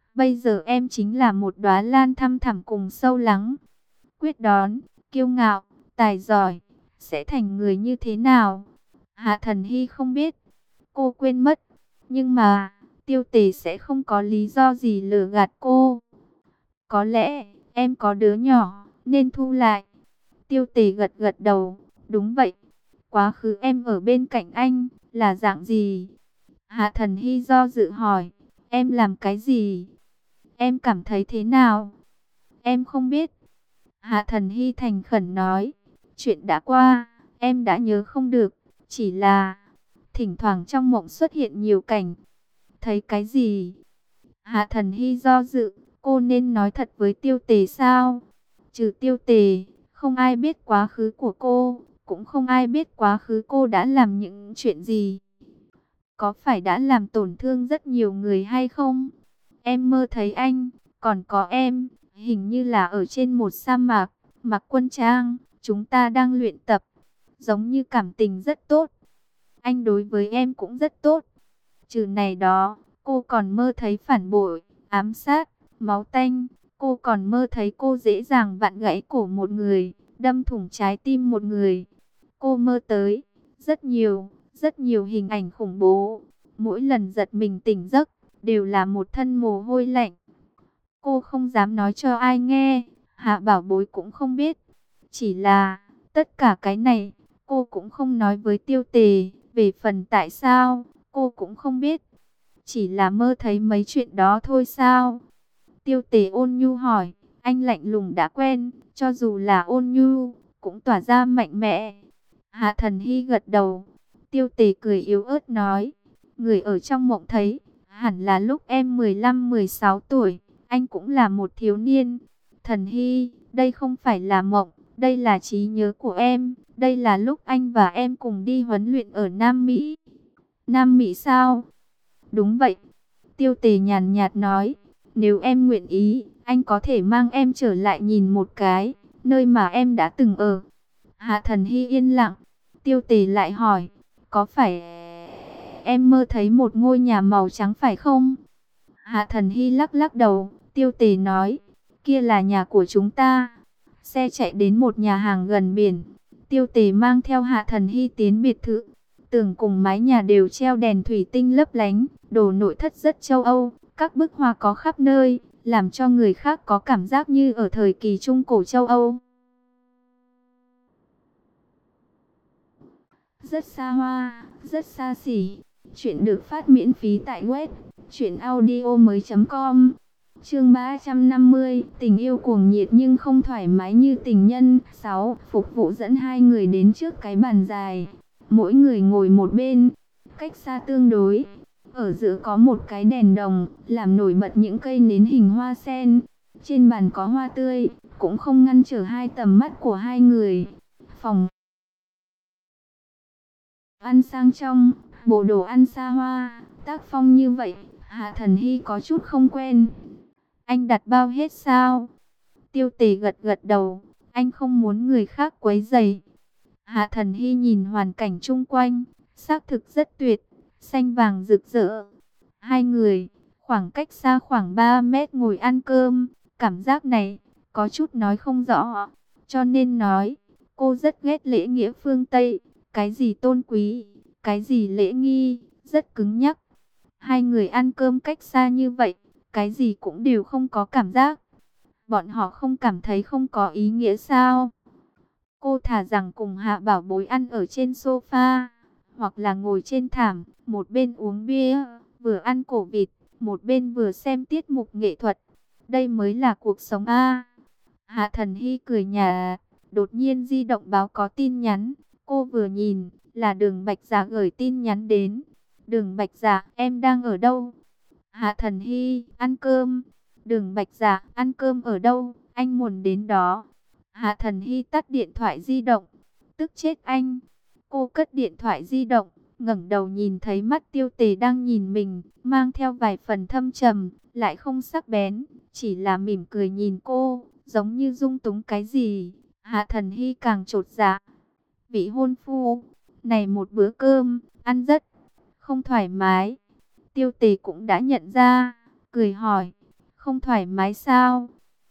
A: Bây giờ em chính là một đóa lan thăm thẳm cùng sâu lắng. Quyết đoán, kiêu ngạo, tài giỏi, sẽ thành người như thế nào? Hạ Thần Hy không biết, cô quên mất. Nhưng mà, Tiêu Tề sẽ không có lý do gì lừa gạt cô. Có lẽ, em có đứa nhỏ, nên thu lại. Tiêu Tề gật gật đầu, đúng vậy. Quá khứ em ở bên cạnh anh, là dạng gì? Hạ Thần Hy do dự hỏi, em làm cái gì? Em cảm thấy thế nào? Em không biết. Hạ Thần Hy thành khẩn nói, chuyện đã qua, em đã nhớ không được, chỉ là thỉnh thoảng trong mộng xuất hiện nhiều cảnh. Thấy cái gì? Hạ Thần Hy do dự, cô nên nói thật với Tiêu Tề sao? Trừ Tiêu Tề, không ai biết quá khứ của cô, cũng không ai biết quá khứ cô đã làm những chuyện gì. Có phải đã làm tổn thương rất nhiều người hay không? Em mơ thấy anh, còn có em, hình như là ở trên một sa mạc, mặc quân trang, chúng ta đang luyện tập, giống như cảm tình rất tốt. Anh đối với em cũng rất tốt. Trừ này đó, cô còn mơ thấy phản bội, ám sát, máu tanh. Cô còn mơ thấy cô dễ dàng vặn gãy cổ một người, đâm thủng trái tim một người. Cô mơ tới rất nhiều hình ảnh khủng bố. Mỗi lần giật mình tỉnh giấc, đều là một thân mồ hôi lạnh. Cô không dám nói cho ai nghe, Hạ Bảo Bối cũng không biết. Chỉ là, tất cả cái này, cô cũng không nói với Tiêu Tề. Về phần tại sao, cô cũng không biết. Chỉ là mơ thấy mấy chuyện đó thôi sao? Tiêu Tề ôn nhu hỏi, anh lạnh lùng đã quen, cho dù là ôn nhu, cũng tỏa ra mạnh mẽ. Hạ Thần Hy gật đầu. Tiêu Tề cười yếu ớt nói, người ở trong mộng thấy, hẳn là lúc em 15-16 tuổi, anh cũng là một thiếu niên. Thần Hy, đây không phải là mộng, đây là trí nhớ của em, đây là lúc anh và em cùng đi huấn luyện ở Nam Mỹ. Nam Mỹ sao? Đúng vậy. Tiêu Tề nhàn nhạt nói, nếu em nguyện ý, anh có thể mang em trở lại nhìn một cái, nơi mà em đã từng ở. Hạ Thần Hy yên lặng. Tiêu Tề lại hỏi, có phải em mơ thấy một ngôi nhà màu trắng phải không? Hạ Thần Hy lắc lắc đầu. Tiêu Tề nói, kia là nhà của chúng ta. Xe chạy đến một nhà hàng gần biển. Tiêu Tề mang theo Hạ Thần Hy tiến biệt thự. Tường cùng mái nhà đều treo đèn thủy tinh lấp lánh, đồ nội thất rất châu Âu, các bức hoa có khắp nơi, làm cho người khác có cảm giác như ở thời kỳ Trung Cổ châu Âu. Rất xa hoa, rất xa xỉ. Chuyện được phát miễn phí tại web truyệnaudiomoi.com. Chương 350, tình yêu cuồng nhiệt nhưng không thoải mái như tình nhân. 6. Phục vụ dẫn hai người đến trước cái bàn dài. Mỗi người ngồi một bên, cách xa tương đối. Ở giữa có một cái đèn đồng, làm nổi bật những cây nến hình hoa sen. Trên bàn có hoa tươi, cũng không ngăn trở hai tầm mắt của hai người. Phòng ăn sang trọng, bộ đồ ăn xa hoa, tác phong như vậy, Hạ Thần Hy có chút không quen. Anh đặt bao hết sao? Tiêu Tề gật gật đầu, anh không muốn người khác quấy rầy. Hạ Thần Hy nhìn hoàn cảnh chung quanh, xác thực rất tuyệt, xanh vàng rực rỡ. Hai người, khoảng cách xa khoảng 3 mét ngồi ăn cơm, cảm giác này, có chút nói không rõ. Cho nên nói, cô rất ghét lễ nghĩa phương Tây, cái gì tôn quý, cái gì lễ nghi, rất cứng nhắc. Hai người ăn cơm cách xa như vậy, cái gì cũng đều không có cảm giác. Bọn họ không cảm thấy không có ý nghĩa sao? Cô thà rằng cùng Hạ Bảo Bối ăn ở trên sofa, hoặc là ngồi trên thảm, một bên uống bia, vừa ăn cổ vịt, một bên vừa xem tiết mục nghệ thuật. Đây mới là cuộc sống a. Hạ Thần Hy cười nhạt, đột nhiên di động báo có tin nhắn. Cô vừa nhìn, là Đường Bạch Dạ gửi tin nhắn đến. Đường Bạch Dạ, em đang ở đâu? Hạ Thần Hy, ăn cơm. Đường Bạch Dạ, ăn cơm ở đâu? Anh muốn đến đó. Hạ Thần Hy tắt điện thoại di động. Tức chết anh. Cô cất điện thoại di động, ngẩng đầu nhìn thấy mắt Tiêu Tề đang nhìn mình, mang theo vài phần thâm trầm, lại không sắc bén, chỉ là mỉm cười nhìn cô, giống như dung túng cái gì. Hạ Thần Hy càng chột dạ. Vị hôn phu, này một bữa cơm, ăn rất không thoải mái. Tiêu Tề cũng đã nhận ra, cười hỏi, Không thoải mái sao?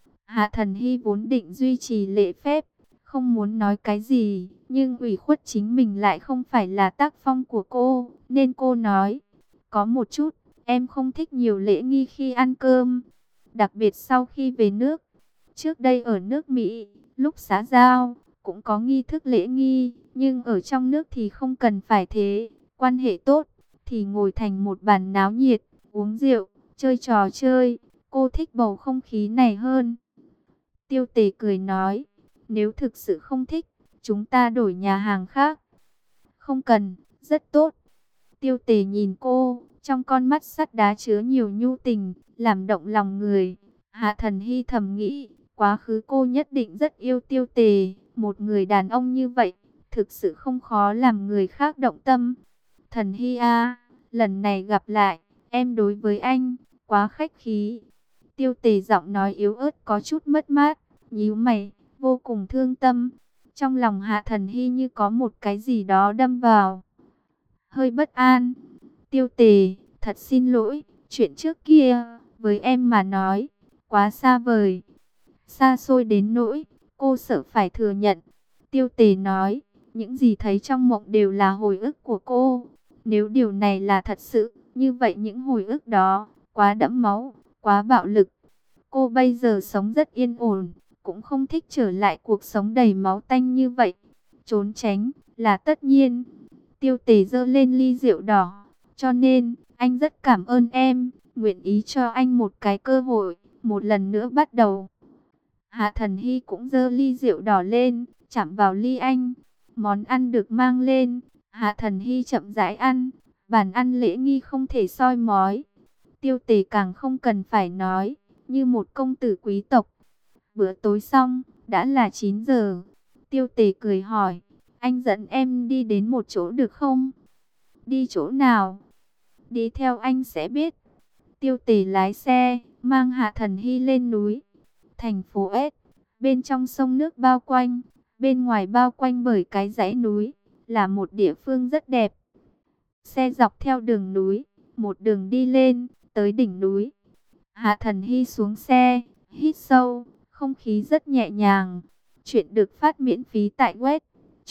A: Hạ Thần Hy vốn định duy trì lễ phép, không muốn nói cái gì, nhưng ủy khuất chính mình lại không phải là tác phong của cô, nên cô nói, có một chút, em không thích nhiều lễ nghi khi ăn cơm, đặc biệt sau khi về nước. Trước đây ở nước Mỹ, lúc xã giao, cũng có nghi thức lễ nghi, nhưng ở trong nước thì không cần phải thế, quan hệ tốt, thì ngồi thành một bàn náo nhiệt, uống rượu, chơi trò chơi, cô thích bầu không khí này hơn. Tiêu Tề cười nói, nếu thực sự không thích, chúng ta đổi nhà hàng khác. Không cần, rất tốt. Tiêu Tề nhìn cô, trong con mắt sắt đá chứa nhiều nhu tình, làm động lòng người. Hạ Thần Hy thầm nghĩ, quá khứ cô nhất định rất yêu Tiêu Tề, một người đàn ông như vậy, thực sự không khó làm người khác động tâm. Thần Hy à, lần này gặp lại, em đối với anh, quá khách khí. Tiêu Tề giọng nói yếu ớt có chút mất mát, nhíu mày, vô cùng thương tâm. Trong lòng Hạ Thần Hy như có một cái gì đó đâm vào. Hơi bất an. Tiêu Tề, thật xin lỗi, chuyện trước kia, với em mà nói, quá xa vời. Xa xôi đến nỗi, cô sợ phải thừa nhận. Tiêu Tề nói, những gì thấy trong mộng đều là hồi ức của cô. Nếu điều này là thật sự, như vậy những hồi ức đó, quá đẫm máu, quá bạo lực. Cô bây giờ sống rất yên ổn, cũng không thích trở lại cuộc sống đầy máu tanh như vậy. Trốn tránh, là tất nhiên. Tiêu Tề giơ lên ly rượu đỏ. Cho nên, anh rất cảm ơn em, nguyện ý cho anh một cái cơ hội, một lần nữa bắt đầu. Hạ Thần Hy cũng giơ ly rượu đỏ lên, chạm vào ly anh. Món ăn được mang lên, Hạ Thần Hy chậm rãi ăn, bàn ăn lễ nghi không thể soi mói. Tiêu Tề càng không cần phải nói, như một công tử quý tộc. Bữa tối xong, đã là 9 giờ. Tiêu Tề cười hỏi, anh dẫn em đi đến một chỗ được không? Đi chỗ nào? Đi theo anh sẽ biết. Tiêu Tề lái xe, mang Hạ Thần Hy lên núi. Thành phố S, bên trong sông nước bao quanh, bên ngoài bao quanh bởi cái dãy núi, là một địa phương rất đẹp. Xe dọc theo đường núi, một đường đi lên, tới đỉnh núi. Hạ Thần Hy xuống xe, hít sâu, không khí rất nhẹ nhàng. Chuyện được phát miễn phí tại web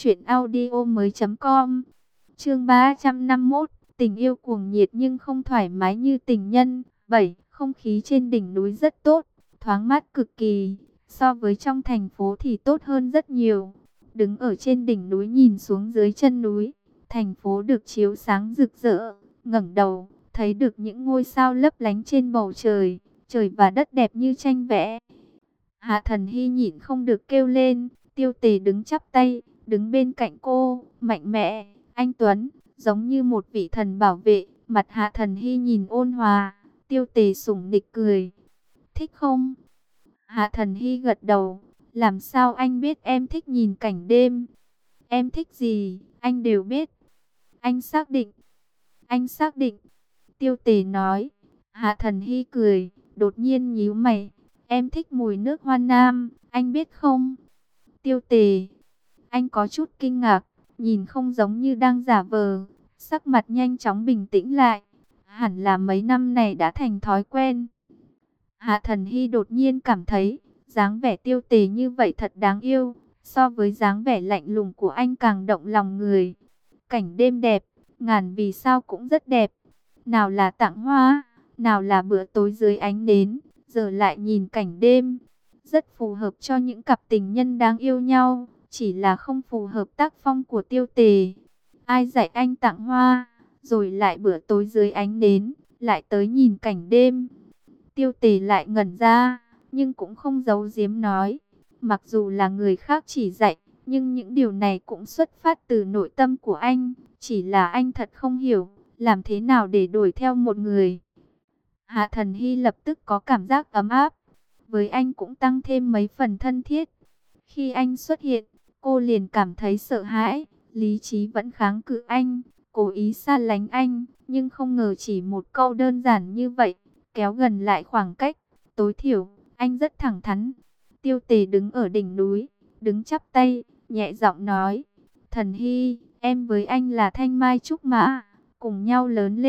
A: truyệnaudiomoi.com. Chương 351, tình yêu cuồng nhiệt nhưng không thoải mái như tình nhân. 7. Không khí trên đỉnh núi rất tốt, thoáng mát cực kỳ, so với trong thành phố thì tốt hơn rất nhiều. Đứng ở trên đỉnh núi nhìn xuống dưới chân núi, thành phố được chiếu sáng rực rỡ, ngẩng đầu, thấy được những ngôi sao lấp lánh trên bầu trời, trời và đất đẹp như tranh vẽ. Hạ Thần Hy nhịn không được kêu lên, Tiêu Tề đứng chắp tay, đứng bên cạnh cô, mạnh mẽ, anh Tuấn, giống như một vị thần bảo vệ. Mặt Hạ Thần Hy nhìn ôn hòa, Tiêu Tề sủng nịch cười. Thích không? Hạ Thần Hy gật đầu, làm sao anh biết em thích nhìn cảnh đêm? Em thích gì, anh đều biết. Anh xác định. Anh xác định. Tiêu Tề nói. Hạ Thần Hy cười, đột nhiên nhíu mày. Em thích mùi nước hoa nam, anh biết không? Tiêu Tề. Anh có chút kinh ngạc, nhìn không giống như đang giả vờ. Sắc mặt nhanh chóng bình tĩnh lại. Hẳn là mấy năm này đã thành thói quen. Hạ Thần Hy đột nhiên cảm thấy, dáng vẻ Tiêu Tề như vậy thật đáng yêu. So với dáng vẻ lạnh lùng của anh càng động lòng người. Cảnh đêm đẹp, ngàn vì sao cũng rất đẹp. Nào là tặng hoa, nào là bữa tối dưới ánh nến, giờ lại nhìn cảnh đêm. Rất phù hợp cho những cặp tình nhân đáng yêu nhau, chỉ là không phù hợp tác phong của Tiêu Tề. Ai dạy anh tặng hoa, rồi lại bữa tối dưới ánh nến, lại tới nhìn cảnh đêm. Tiêu Tề lại ngẩn ra, nhưng cũng không giấu giếm nói. Mặc dù là người khác chỉ dạy, nhưng những điều này cũng xuất phát từ nội tâm của anh. Chỉ là anh thật không hiểu, làm thế nào để đuổi theo một người. Hạ Thần Hy lập tức có cảm giác ấm áp. Với anh cũng tăng thêm mấy phần thân thiết. Khi anh xuất hiện, cô liền cảm thấy sợ hãi. Lý trí vẫn kháng cự anh, cố ý xa lánh anh. Nhưng không ngờ chỉ một câu đơn giản như vậy, kéo gần lại khoảng cách. Tối thiểu, anh rất thẳng thắn. Tiêu Tề đứng ở đỉnh núi, đứng chắp tay, nhẹ giọng nói. Thần Hy, em với anh là thanh mai trúc mã, cùng nhau lớn lên,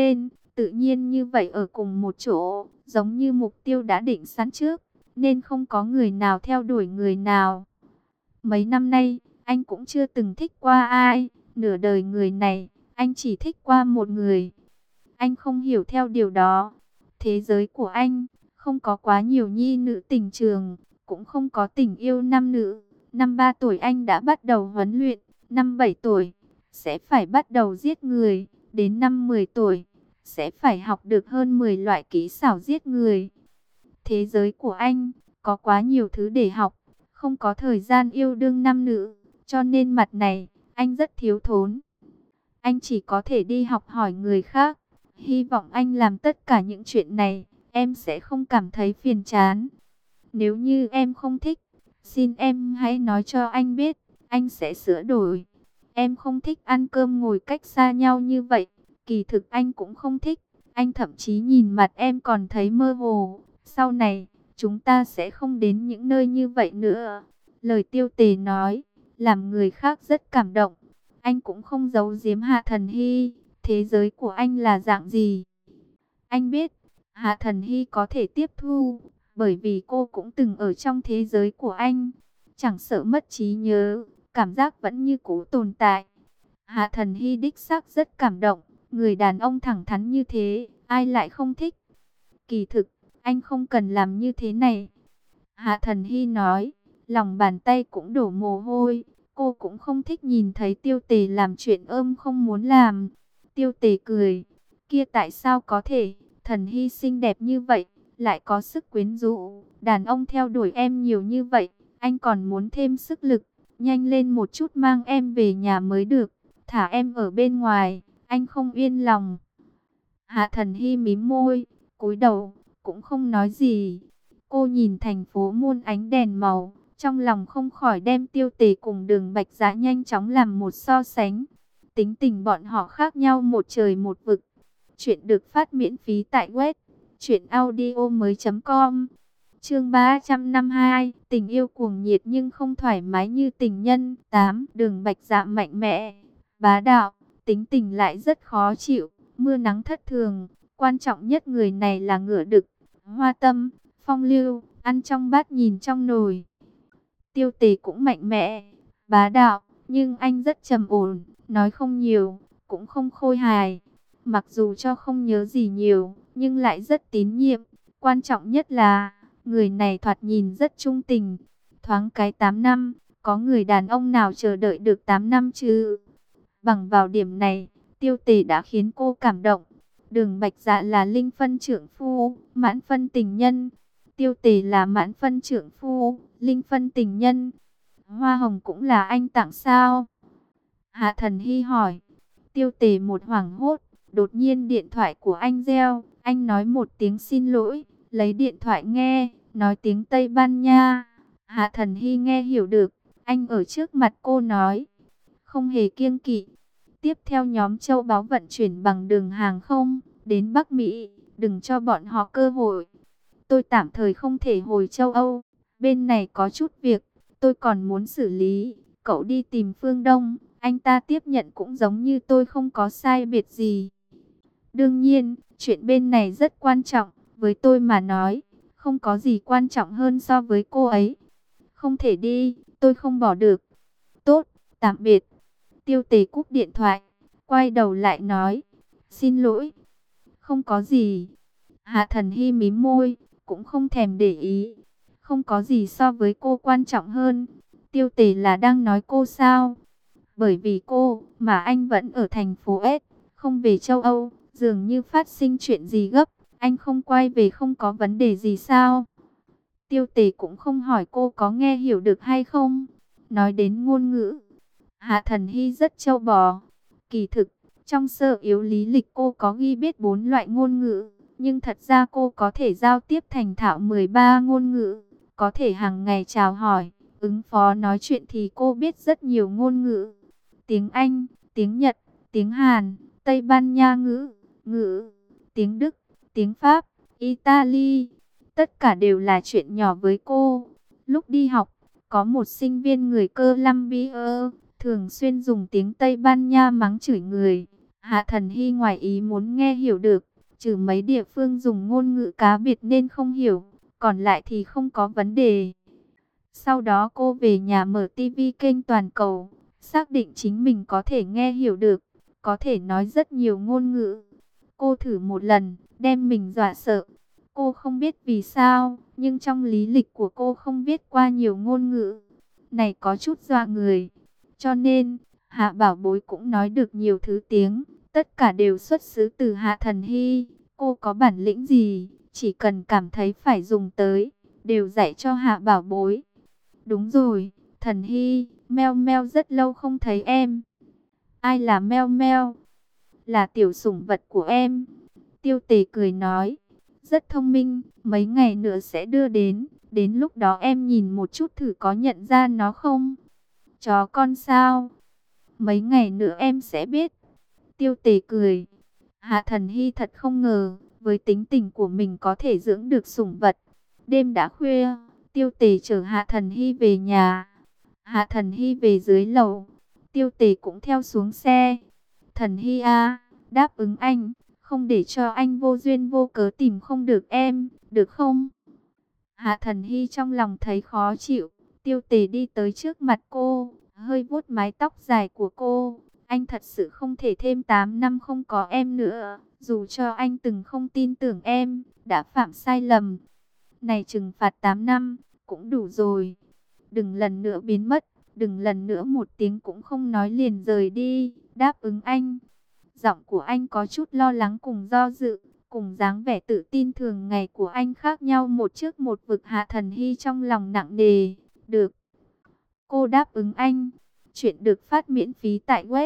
A: tự nhiên như vậy ở cùng một chỗ, giống như mục tiêu đã định sẵn trước, nên không có người nào theo đuổi người nào. Mấy năm nay, anh cũng chưa từng thích qua ai, nửa đời người này, anh chỉ thích qua một người. Anh không hiểu theo điều đó. Thế giới của anh không có quá nhiều nhi nữ tình trường, cũng không có tình yêu nam nữ. Năm 3 tuổi anh đã bắt đầu huấn luyện, năm 7 tuổi sẽ phải bắt đầu giết người, đến năm 10 tuổi sẽ phải học được hơn 10 loại kỹ xảo giết người. Thế giới của anh có quá nhiều thứ để học, không có thời gian yêu đương nam nữ, cho nên mặt này anh rất thiếu thốn. Anh chỉ có thể đi học hỏi người khác. Hy vọng anh làm tất cả những chuyện này, em sẽ không cảm thấy phiền chán. Nếu như em không thích, xin em hãy nói cho anh biết, anh sẽ sửa đổi. Em không thích ăn cơm ngồi cách xa nhau như vậy, kỳ thực anh cũng không thích. Anh thậm chí nhìn mặt em còn thấy mơ hồ. Sau này, chúng ta sẽ không đến những nơi như vậy nữa. Lời Tiêu Tề nói, làm người khác rất cảm động. Anh cũng không giấu giếm Hạ Thần Hy, thế giới của anh là dạng gì. Anh biết, Hạ Thần Hy có thể tiếp thu, bởi vì cô cũng từng ở trong thế giới của anh. Chẳng sợ mất trí nhớ, cảm giác vẫn như cũ tồn tại. Hạ Thần Hy đích xác rất cảm động, người đàn ông thẳng thắn như thế, ai lại không thích. Kỳ thực, anh không cần làm như thế này. Hạ Thần Hy nói, lòng bàn tay cũng đổ mồ hôi. Cô cũng không thích nhìn thấy Tiêu Tề làm chuyện không muốn làm. Tiêu Tề cười, kia tại sao có thể, Thần Hy xinh đẹp như vậy, lại có sức quyến rũ, đàn ông theo đuổi em nhiều như vậy, anh còn muốn thêm sức lực, nhanh lên một chút mang em về nhà mới được, thả em ở bên ngoài, anh không yên lòng. Hạ Thần Hy mím môi, cúi đầu, cũng không nói gì. Cô nhìn thành phố muôn ánh đèn màu, trong lòng không khỏi đem Tiêu Tề cùng Đường Bạch Dã nhanh chóng làm một so sánh. Tính tình bọn họ khác nhau một trời một vực. Chuyện được phát miễn phí tại web truyệnaudiomoi.com. Chương 352, tình yêu cuồng nhiệt nhưng không thoải mái như tình nhân. 8. Đường Bạch Dạ mạnh mẽ, bá đạo, tính tình lại rất khó chịu, mưa nắng thất thường. Quan trọng nhất người này là ngựa đực, hoa tâm, phong lưu, ăn trong bát nhìn trong nồi. Tiêu Tề cũng mạnh mẽ, bá đạo, nhưng anh rất trầm ổn, nói không nhiều, cũng không khôi hài. Mặc dù cho không nhớ gì nhiều, nhưng lại rất tín nhiệm. Quan trọng nhất là, người này thoạt nhìn rất trung tình. Thoáng cái 8 năm, có người đàn ông nào chờ đợi được 8 năm chứ? Bằng vào điểm này, Tiêu Tề đã khiến cô cảm động. Đường Bạch Dạ là linh phân trượng phu, mãn phân tình nhân. Tiêu Tề là mãn phân trượng phu, linh phân tình nhân. Hoa hồng cũng là anh tặng sao? Hạ Thần Hy hỏi. Tiêu Tề một hoảng hốt, đột nhiên điện thoại của anh reo. Anh nói một tiếng xin lỗi, lấy điện thoại nghe, nói tiếng Tây Ban Nha. Hạ Thần Hy nghe hiểu được, anh ở trước mặt cô nói, không hề kiêng kỵ. Tiếp theo nhóm châu báu vận chuyển bằng đường hàng không đến Bắc Mỹ, đừng cho bọn họ cơ hội. Tôi tạm thời không thể hồi châu Âu, bên này có chút việc, tôi còn muốn xử lý. Cậu đi tìm Phương Đông, anh ta tiếp nhận cũng giống như tôi, không có sai biệt gì. Đương nhiên, chuyện bên này rất quan trọng, với tôi mà nói, không có gì quan trọng hơn so với cô ấy. Không thể đi, tôi không bỏ được. Tốt, tạm biệt. Tiêu Tề cúp điện thoại, quay đầu lại nói, xin lỗi. Không có gì. Hạ Thần Hy mím môi, cũng không thèm để ý. Không có gì so với cô quan trọng hơn. Tiêu Tề là đang nói cô sao? Bởi vì cô mà anh vẫn ở thành phố S, không về châu Âu. Dường như phát sinh chuyện gì gấp, anh không quay về không có vấn đề gì sao? Tiêu Tề cũng không hỏi cô có nghe hiểu được hay không. Nói đến ngôn ngữ, Hạ Thần Hy rất trâu bò. Kỳ thực, trong sơ yếu lý lịch cô có ghi biết 4 loại ngôn ngữ, nhưng thật ra cô có thể giao tiếp thành thạo 13 ngôn ngữ, có thể hàng ngày chào hỏi, ứng phó nói chuyện thì cô biết rất nhiều ngôn ngữ. Tiếng Anh, tiếng Nhật, tiếng Hàn, Tây Ban Nha ngữ, tiếng Đức, tiếng Pháp, Italy, tất cả đều là chuyện nhỏ với cô. Lúc đi học, có một sinh viên người Colombia thường xuyên dùng tiếng Tây Ban Nha mắng chửi người. Hạ Thần Hy ngoài ý muốn nghe hiểu được, trừ mấy địa phương dùng ngôn ngữ cá biệt nên không hiểu, còn lại thì không có vấn đề. Sau đó cô về nhà mở tivi kênh toàn cầu, xác định chính mình có thể nghe hiểu được, có thể nói rất nhiều ngôn ngữ. Cô thử một lần, đem mình dọa sợ. Cô không biết vì sao, nhưng trong lý lịch của cô không viết qua nhiều ngôn ngữ. Này có chút dọa người. Cho nên, Hạ Bảo Bối cũng nói được nhiều thứ tiếng, tất cả đều xuất xứ từ Hạ Thần Hy. Cô có bản lĩnh gì, chỉ cần cảm thấy phải dùng tới, đều dạy cho Hạ Bảo Bối. Đúng rồi, Thần Hy, Meo Meo rất lâu không thấy em. Ai là Meo Meo? Là tiểu sủng vật của em. Tiêu Tề cười nói, rất thông minh, mấy ngày nữa sẽ đưa đến lúc đó em nhìn một chút thử có nhận ra nó không? Chó con sao? Mấy ngày nữa em sẽ biết. Tiêu Tề cười. Hạ Thần Hy thật không ngờ, với tính tình của mình có thể dưỡng được sủng vật. Đêm đã khuya, Tiêu Tề chở Hạ Thần Hy về nhà. Hạ Thần Hy về dưới lầu, Tiêu Tề cũng theo xuống xe. Thần Hy à, đáp ứng anh, không để cho anh vô duyên vô cớ tìm không được em, được không? Hạ Thần Hy trong lòng thấy khó chịu. Tiêu Tề đi tới trước mặt cô, hơi vuốt mái tóc dài của cô. Anh thật sự không thể thêm 8 năm không có em nữa. Dù cho anh từng không tin tưởng em, đã phạm sai lầm. Này trừng phạt 8 năm, cũng đủ rồi. Đừng lần nữa biến mất, đừng lần nữa một tiếng cũng không nói liền rời đi. Đáp ứng anh. Giọng của anh có chút lo lắng cùng do dự, cùng dáng vẻ tự tin thường ngày của anh khác nhau một trước một vực. Hạ Thần Hy trong lòng nặng nề. Được. Cô đáp ứng anh. Chuyện được phát miễn phí tại web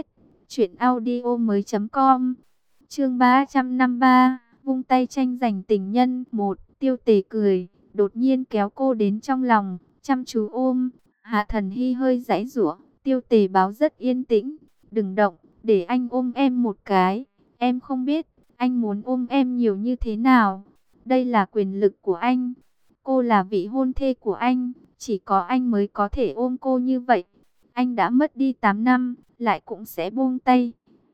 A: truyệnaudiomoi.com. Chương 353, vung tay tranh giành tình nhân. Một, Tiêu Tề cười, đột nhiên kéo cô đến trong lòng, chăm chú ôm. Hạ Thần Hy hơi giãy giụa, Tiêu Tề báo rất yên tĩnh, đừng động, để anh ôm em một cái. Em không biết, anh muốn ôm em nhiều như thế nào. Đây là quyền lực của anh. Cô là vị hôn thê của anh, chỉ có anh mới có thể ôm cô như vậy. Anh đã mất đi 8 năm, lại cũng sẽ buông tay.